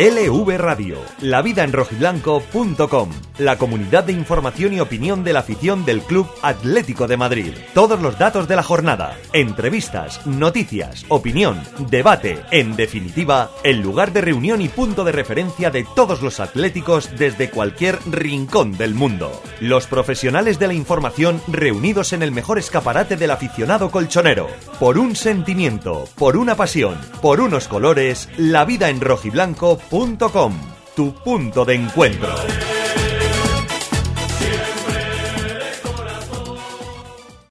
LV Radio, lavidaenrojiblanco.com, la comunidad de información y opinión de la afición del Club Atlético de Madrid. Todos los datos de la jornada, entrevistas, noticias, opinión, debate, en definitiva, el lugar de reunión y punto de referencia de todos los atléticos desde cualquier rincón del mundo. Los profesionales de la información reunidos en el mejor escaparate del aficionado colchonero. Por un sentimiento, por una pasión, por unos colores, lavidaenrojiblanco.com, tu punto de encuentro.